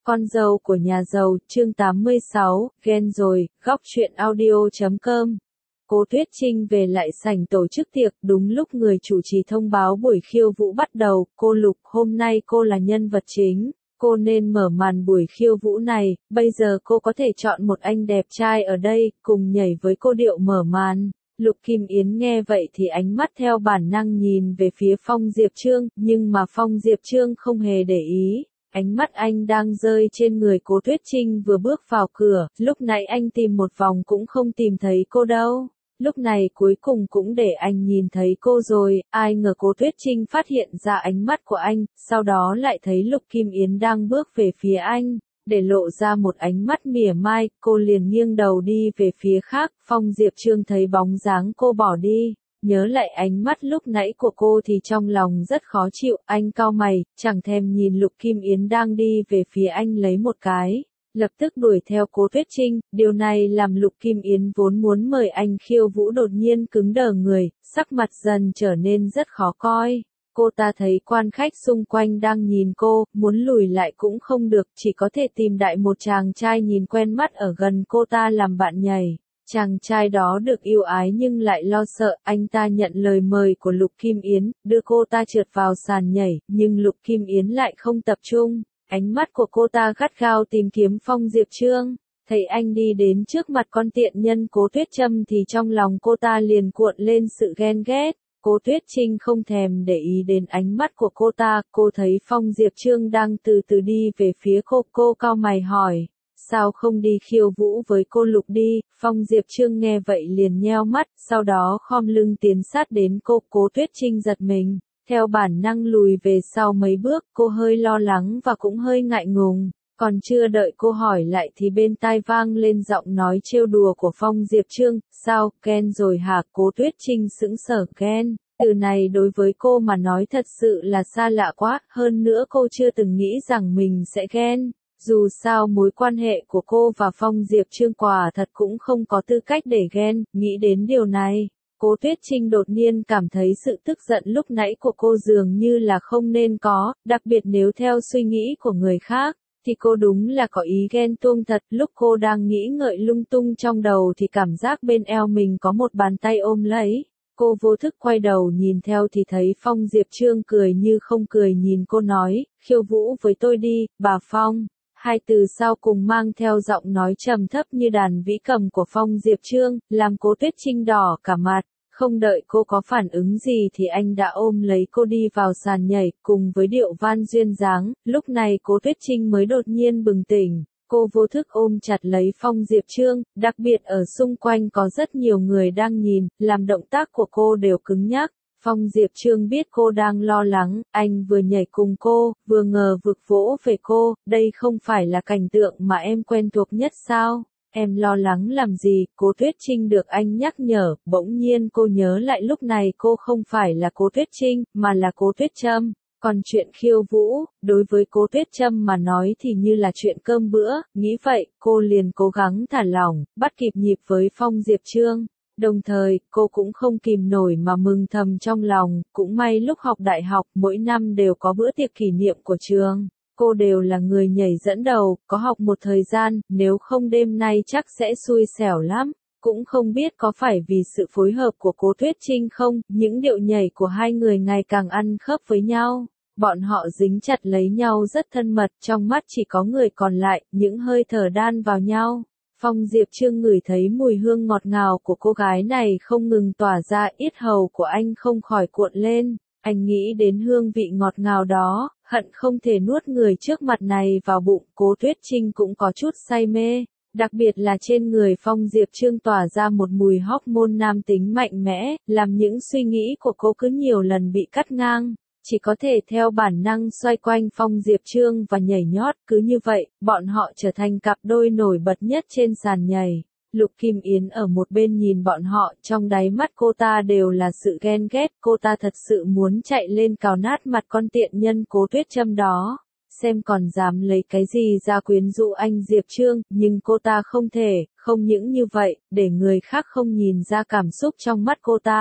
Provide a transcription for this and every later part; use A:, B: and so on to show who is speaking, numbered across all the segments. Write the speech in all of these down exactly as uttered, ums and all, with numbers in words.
A: Con dâu của nhà giàu, chương tám mươi sáu, ghen rồi, góc truyện audio chấm com. Cố Tuyết Trinh về lại sảnh tổ chức tiệc, đúng lúc người chủ trì thông báo buổi khiêu vũ bắt đầu. Cô Lục, hôm nay cô là nhân vật chính, cô nên mở màn buổi khiêu vũ này. Bây giờ cô có thể chọn một anh đẹp trai ở đây, cùng nhảy với cô điệu mở màn. Lục Kim Yến nghe vậy thì ánh mắt theo bản năng nhìn về phía Phong Diệp Trương, nhưng mà Phong Diệp Trương không hề để ý. Ánh mắt anh đang rơi trên người Cố Tuyết Trinh vừa bước vào cửa, lúc nãy anh tìm một vòng cũng không tìm thấy cô đâu. Lúc này cuối cùng cũng để anh nhìn thấy cô rồi, ai ngờ Cố Tuyết Trinh phát hiện ra ánh mắt của anh, sau đó lại thấy Lục Kim Yến đang bước về phía anh, để lộ ra một ánh mắt mỉa mai, cô liền nghiêng đầu đi về phía khác. Phong Diệp Trương thấy bóng dáng cô bỏ đi, nhớ lại ánh mắt lúc nãy của cô thì trong lòng rất khó chịu, anh cau mày, chẳng thèm nhìn Lục Kim Yến đang đi về phía anh lấy một cái, lập tức đuổi theo Cố Tuyết Trinh. Điều này làm Lục Kim Yến vốn muốn mời anh khiêu vũ đột nhiên cứng đờ người, sắc mặt dần trở nên rất khó coi. Cô ta thấy quan khách xung quanh đang nhìn cô, muốn lùi lại cũng không được, chỉ có thể tìm đại một chàng trai nhìn quen mắt ở gần cô ta làm bạn nhảy. Chàng trai đó được yêu ái nhưng lại lo sợ, anh ta nhận lời mời của Lục Kim Yến, đưa cô ta trượt vào sàn nhảy, nhưng Lục Kim Yến lại không tập trung, ánh mắt của cô ta gắt gao tìm kiếm Phong Diệp Trương. Thấy anh đi đến trước mặt con tiện nhân Cố Tuyết Trâm thì trong lòng cô ta liền cuộn lên sự ghen ghét. Cố Tuyết Trinh không thèm để ý đến ánh mắt của cô ta, cô thấy Phong Diệp Trương đang từ từ đi về phía cô, cô cau mày hỏi. Sao không đi khiêu vũ với cô Lục đi? Phong Diệp Trương nghe vậy liền nheo mắt, sau đó khom lưng tiến sát đến cô. Cố Tuyết Trinh giật mình, theo bản năng lùi về sau mấy bước, cô hơi lo lắng và cũng hơi ngại ngùng. Còn chưa đợi cô hỏi lại thì bên tai vang lên giọng nói trêu đùa của Phong Diệp Trương, sao, ghen rồi hả? Cố Tuyết Trinh sững sờ. Ghen, từ này đối với cô mà nói thật sự là xa lạ quá, hơn nữa cô chưa từng nghĩ rằng mình sẽ ghen. Dù sao mối quan hệ của cô và Phong Diệp Trương quả thật cũng không có tư cách để ghen. Nghĩ đến điều này, Cố Tuyết Trinh đột nhiên cảm thấy sự tức giận lúc nãy của cô dường như là không nên có, đặc biệt nếu theo suy nghĩ của người khác, thì cô đúng là có ý ghen tuông thật. Lúc cô đang nghĩ ngợi lung tung trong đầu thì cảm giác bên eo mình có một bàn tay ôm lấy. Cô vô thức quay đầu nhìn theo thì thấy Phong Diệp Trương cười như không cười nhìn cô nói, khiêu vũ với tôi đi, bà Phong. Hai từ sau cùng mang theo giọng nói trầm thấp như đàn vĩ cầm của Phong Diệp Trương, làm Cố Tuyết Trinh đỏ cả mặt. Không đợi cô có phản ứng gì thì anh đã ôm lấy cô đi vào sàn nhảy, cùng với điệu van duyên dáng. Lúc này Cố Tuyết Trinh mới đột nhiên bừng tỉnh. Cô vô thức ôm chặt lấy Phong Diệp Trương, đặc biệt ở xung quanh có rất nhiều người đang nhìn, làm động tác của cô đều cứng nhắc. Phong Diệp Trương biết cô đang lo lắng, anh vừa nhảy cùng cô, vừa ngờ vực vỗ về cô, đây không phải là cảnh tượng mà em quen thuộc nhất sao? Em lo lắng làm gì? Cố Tuyết Trinh được anh nhắc nhở, bỗng nhiên cô nhớ lại lúc này cô không phải là Cố Tuyết Trinh, mà là Cố Tuyết Trâm. Còn chuyện khiêu vũ, đối với Cố Tuyết Trâm mà nói thì như là chuyện cơm bữa, nghĩ vậy, cô liền cố gắng thả lỏng, bắt kịp nhịp với Phong Diệp Trương. Đồng thời, cô cũng không kìm nổi mà mừng thầm trong lòng, cũng may lúc học đại học, mỗi năm đều có bữa tiệc kỷ niệm của trường. Cô đều là người nhảy dẫn đầu, có học một thời gian, nếu không đêm nay chắc sẽ xui xẻo lắm. Cũng không biết có phải vì sự phối hợp của Cố Tuyết Trinh không, những điệu nhảy của hai người ngày càng ăn khớp với nhau. Bọn họ dính chặt lấy nhau rất thân mật, trong mắt chỉ có người còn lại, những hơi thở đan vào nhau. Phong Diệp Trương ngửi thấy mùi hương ngọt ngào của cô gái này không ngừng tỏa ra, yết hầu của anh không khỏi cuộn lên. Anh nghĩ đến hương vị ngọt ngào đó, hận không thể nuốt người trước mặt này vào bụng. Cố Tuyết Trinh cũng có chút say mê, đặc biệt là trên người Phong Diệp Trương tỏa ra một mùi hormone nam tính mạnh mẽ, làm những suy nghĩ của cô cứ nhiều lần bị cắt ngang. Chỉ có thể theo bản năng xoay quanh Phong Diệp Trương và nhảy nhót, cứ như vậy, bọn họ trở thành cặp đôi nổi bật nhất trên sàn nhảy. Lục Kim Yến ở một bên nhìn bọn họ, trong đáy mắt cô ta đều là sự ghen ghét, cô ta thật sự muốn chạy lên cào nát mặt con tiện nhân Cố Tuyết Trâm đó, xem còn dám lấy cái gì ra quyến rũ anh Diệp Trương, nhưng cô ta không thể, không những như vậy, để người khác không nhìn ra cảm xúc trong mắt cô ta.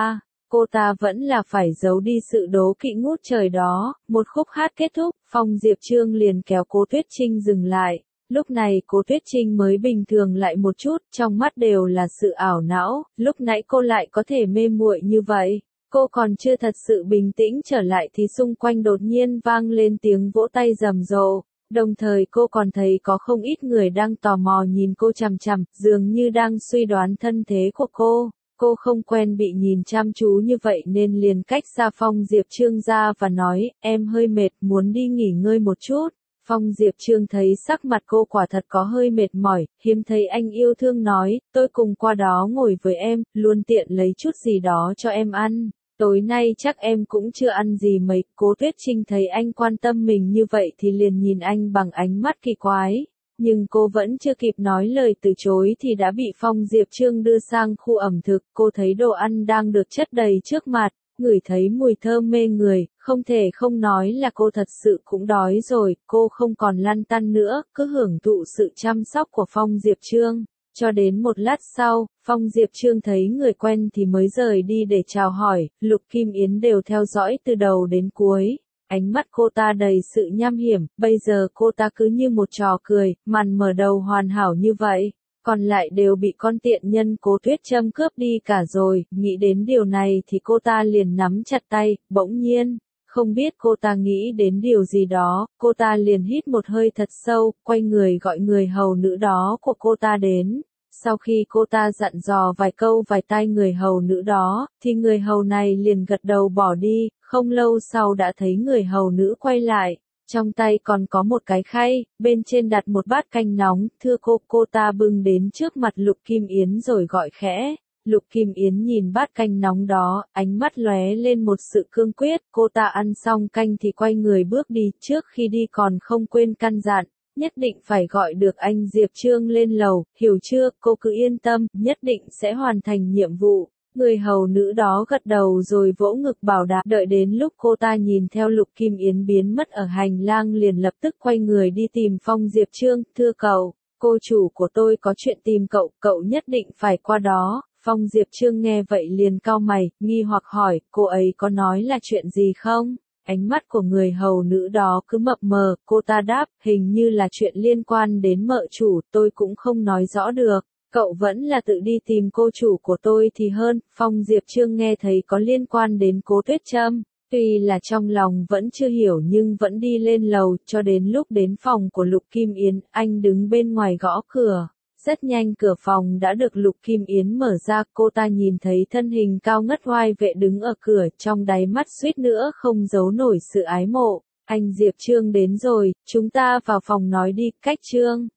A: cô ta vẫn là phải giấu đi sự đố kỵ ngút trời đó. Một khúc hát kết thúc, Phong Diệp Trương liền kéo Cố Tuyết Trinh dừng lại. Lúc này Cố Tuyết Trinh mới bình thường lại một chút, trong mắt đều là sự ảo não, lúc nãy cô lại có thể mê muội như vậy. Cô còn chưa thật sự bình tĩnh trở lại thì xung quanh đột nhiên vang lên tiếng vỗ tay rầm rộ. Đồng thời cô còn thấy có không ít người đang tò mò nhìn cô chằm chằm, dường như đang suy đoán thân thế của cô. Cô không quen bị nhìn chăm chú như vậy nên liền cách xa Phong Diệp Trương ra và nói, em hơi mệt, muốn đi nghỉ ngơi một chút. Phong Diệp Trương thấy sắc mặt cô quả thật có hơi mệt mỏi, hiếm thấy anh yêu thương nói, tôi cùng qua đó ngồi với em, luôn tiện lấy chút gì đó cho em ăn. Tối nay chắc em cũng chưa ăn gì mấy. Cố Tuyết Trinh thấy anh quan tâm mình như vậy thì liền nhìn anh bằng ánh mắt kỳ quái. Nhưng cô vẫn chưa kịp nói lời từ chối thì đã bị Phong Diệp Trương đưa sang khu ẩm thực. Cô thấy đồ ăn đang được chất đầy trước mặt, ngửi thấy mùi thơm mê người, không thể không nói là cô thật sự cũng đói rồi. Cô không còn lăn tăn nữa, cứ hưởng thụ sự chăm sóc của Phong Diệp Trương. Cho đến một lát sau, Phong Diệp Trương thấy người quen thì mới rời đi để chào hỏi. Lục Kim Yến đều theo dõi từ đầu đến cuối. Ánh mắt cô ta đầy sự nham hiểm, bây giờ cô ta cứ như một trò cười, màn mở đầu hoàn hảo như vậy. Còn lại đều bị con tiện nhân Cố Tuyết Trâm cướp đi cả rồi. Nghĩ đến điều này thì cô ta liền nắm chặt tay, bỗng nhiên. Không biết cô ta nghĩ đến điều gì đó, cô ta liền hít một hơi thật sâu, quay người gọi người hầu nữ đó của cô ta đến. Sau khi cô ta dặn dò vài câu vài tai người hầu nữ đó, thì người hầu này liền gật đầu bỏ đi, không lâu sau đã thấy người hầu nữ quay lại. Trong tay còn có một cái khay, bên trên đặt một bát canh nóng, thưa cô, cô ta bưng đến trước mặt Lục Kim Yến rồi gọi khẽ. Lục Kim Yến nhìn bát canh nóng đó, ánh mắt lóe lên một sự cương quyết, cô ta ăn xong canh thì quay người bước đi, trước khi đi còn không quên căn dặn, nhất định phải gọi được anh Diệp Trương lên lầu, hiểu chưa, cô cứ yên tâm, nhất định sẽ hoàn thành nhiệm vụ. Người hầu nữ đó gật đầu rồi vỗ ngực bảo đảm, đợi đến lúc cô ta nhìn theo Lục Kim Yến biến mất ở hành lang liền lập tức quay người đi tìm Phong Diệp Trương, thưa cậu, cô chủ của tôi có chuyện tìm cậu, cậu nhất định phải qua đó. Phong Diệp Trương nghe vậy liền cau mày, nghi hoặc hỏi, cô ấy có nói là chuyện gì không? Ánh mắt của người hầu nữ đó cứ mập mờ, cô ta đáp, hình như là chuyện liên quan đến mợ chủ, tôi cũng không nói rõ được. Cậu vẫn là tự đi tìm cô chủ của tôi thì hơn. Phong Diệp Trương nghe thấy có liên quan đến Cố Tuyết Trâm, tuy là trong lòng vẫn chưa hiểu nhưng vẫn đi lên lầu, cho đến lúc đến phòng của Lục Kim Yến, anh đứng bên ngoài gõ cửa. Rất nhanh cửa phòng đã được Lục Kim Yến mở ra, cô ta nhìn thấy thân hình cao ngất oai vệ đứng ở cửa, trong đáy mắt suýt nữa không giấu nổi sự ái mộ. Anh Diệp Trương đến rồi, chúng ta vào phòng nói đi, cách Trương.